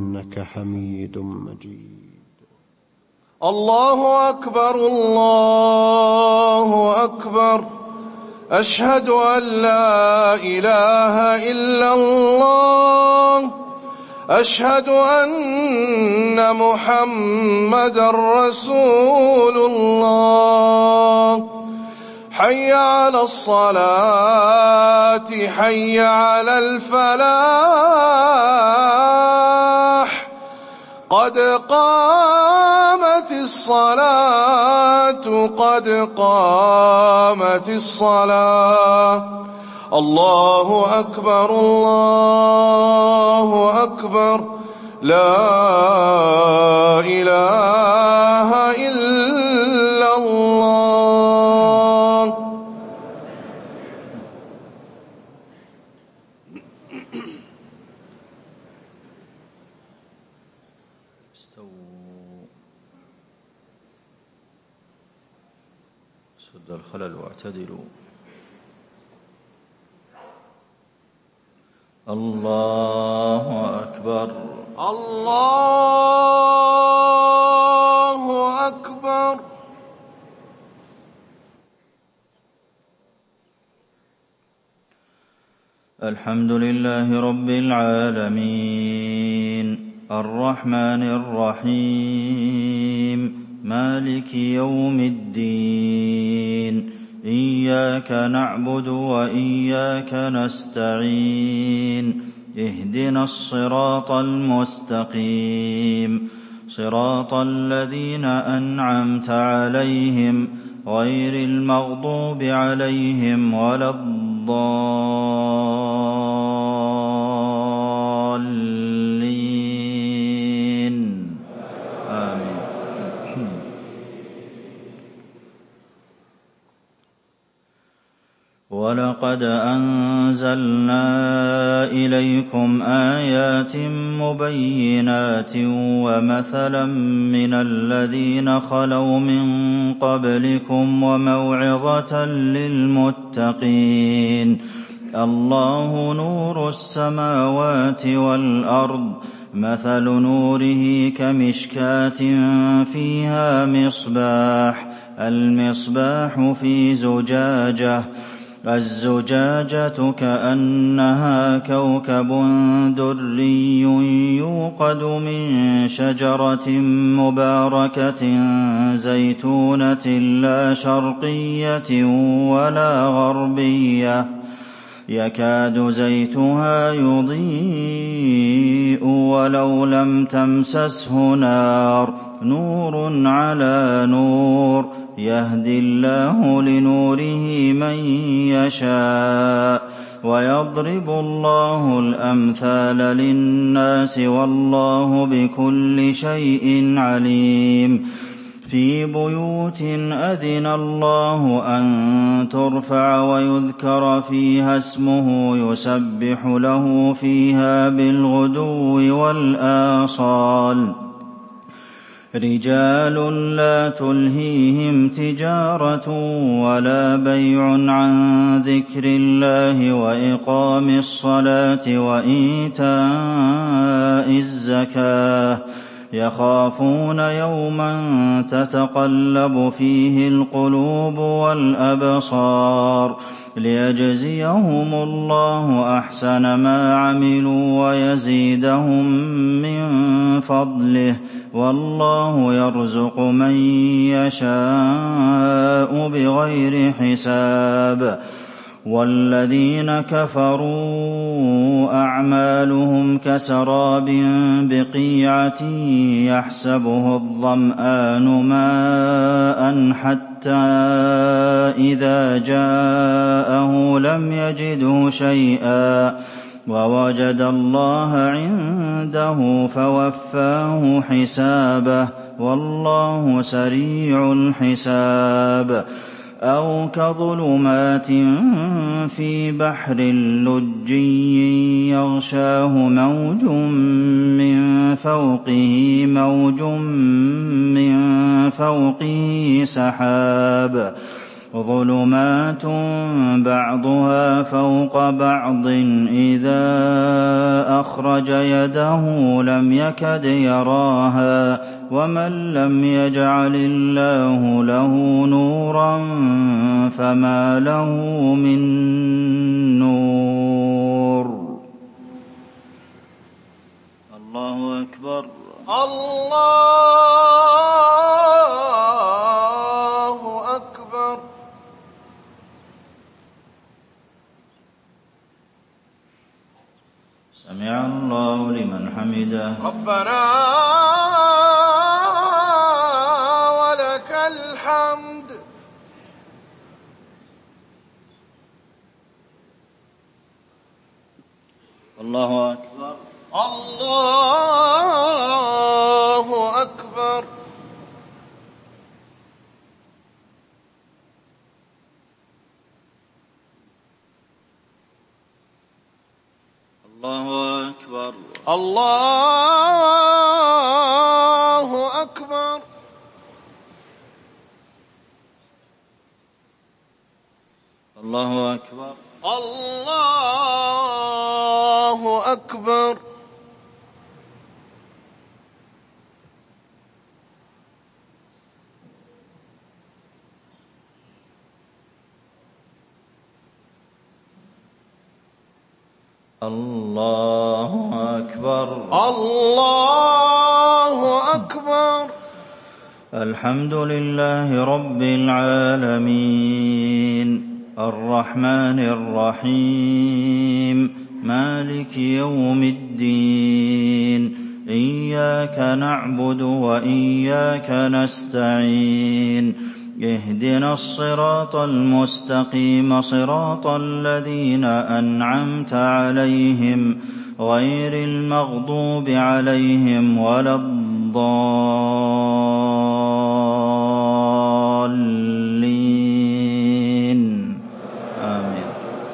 إنك حميد مجيد. الله أكبر الله أكبر. أشهد أن لا إله إلا الله. أشهد أن محمدًا رسول الله. حي على الصلاة حي على الفلاح. قد قامت الصلاة قد قامت الصلاة. الله أكبر الله أكبر. لا إله إلا الله. استووا. سد الخلل واعتدلوا. الله أكبر الله أكبر. الحمد لله رب العالمين الرحمن الرحيم مالك يوم الدين. إياك نعبد وإياك نستعين. اهدنا الصراط المستقيم صراط الذين أنعمت عليهم غير المغضوب عليهم ولا الضالين. آمين. ولقد أنزلنا إليكم آيات مبينات ومثلا من الذين خلوا من قبلكم وموعظة للمتقين. الله نور السماوات والأرض. مثل نوره كمشكاة فيها مصباح. المصباح في زجاجة. الزجاجة كأنها كوكب دري يوقد من شجرة مباركة زيتونة لا شرقية ولا غربية يكاد زيتها يضيء ولو لم تمسسه نار. نور على نور. يهدي الله لنوره من يشاء ويضرب الله الأمثال للناس والله بكل شيء عليم. في بيوت أذن الله أن ترفع ويذكر فيها اسمه يسبح له فيها بالغدو والآصال. رجال لا تلهيهم تجارة ولا بيع عن ذكر الله وإقام الصلاة وإيتاء الزكاة يخافون يوما تتقلب فيه القلوب والأبصار. ليجزيهم الله أحسن ما عملوا ويزيدهم من فضله. والله يرزق من يشاء بغير حساب. والذين كفروا أعمالهم كسراب بقيعة يحسبه الظمآن ماء حتى إذا جاءه لم يجده شيئا ووجد الله عنده فوفاه حسابه والله سريع الحساب. أو كظلمات في بحر لجي يغشاه موج من فوقه موج من فوقه سحاب ظُلُمَاتٌ بَعْضُهَا فَوْقَ بَعْضٍ إِذَا أَخْرَجَ يَدَهُ لَمْ يَكَدْ يَرَاهَا ۗ وَمَن لَّمْ يَجْعَلِ اللَّهُ لَهُ نُورًا فَمَا لَهُ مِن نُّورٍ. الله أكبر. الله أكبر. سمع الله لمن حمده. ربنا ولك الحمد. الله أكبر. الله أكبر. الله أكبر. الله أكبر. الله أكبر. الله أكبر. الله أكبر. الله أكبر. الحمد لله رب العالمين الرحمن الرحيم مالك يوم الدين إياك نعبد وإياك نستعين اهدنا الصراط المستقيم صراط الذين أنعمت عليهم غير المغضوب عليهم ولا الضالين آمين.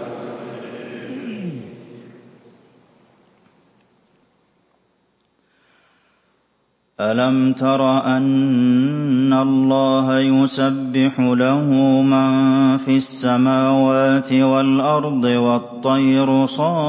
ألم تر أن الله يسبح له من في السماوات والأرض والطير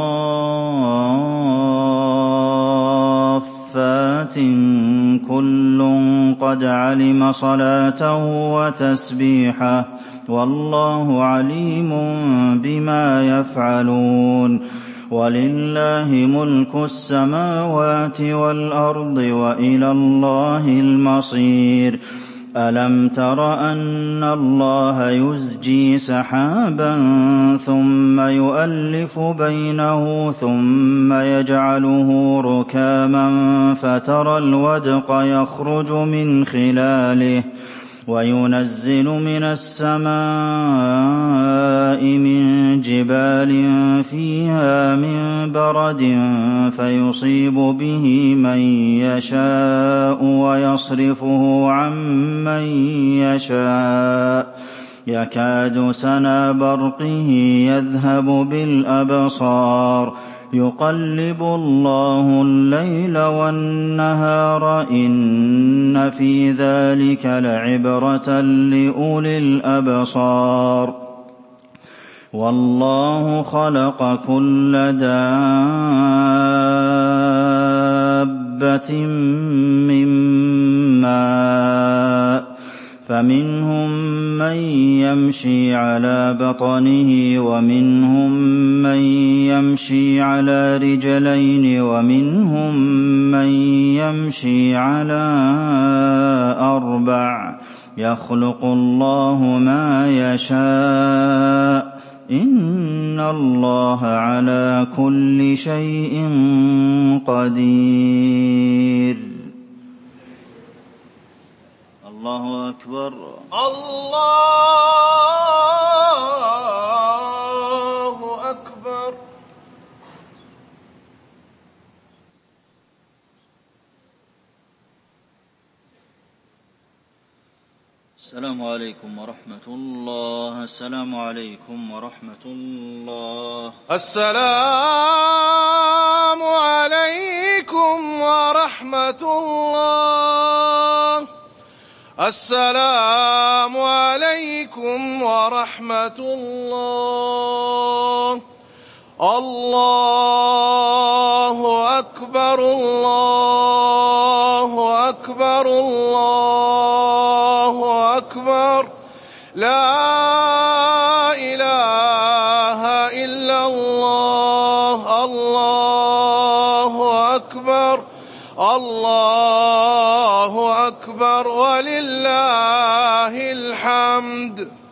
صافات كل قد علم صلاته وتسبيحه والله عليم بما يفعلون ولله ملك السماوات والأرض وإلى الله المصير. ألم تر أن الله يزجي سحابا ثم يؤلف بينه ثم يجعله ركاما فترى الودق يخرج من خلاله وينزل من السماء من جبال فيها من برد فيصيب به من يشاء ويصرفه عن من يشاء يكاد سنا برقه يذهب بالأبصار يقلب الله الليل والنهار إن في ذلك لعبرة لأولي الأبصار. والله خلق كل دابة من ماء فمنهم من يمشي على بطنه ومنهم من يمشي على رجلين ومنهم من يمشي على أربع يخلق الله ما يشاء إن الله على كل شيء قدير. الله أكبر. الله أكبر. السلام عليكم ورحمة الله. السلام عليكم ورحمة الله. السلام عليكم ورحمة الله. السلام عليكم ورحمة الله. الله أكبر الله أكبر الله أكبر. لا إله إلا الله. الله أكبر الله أكبر ولله الحمد.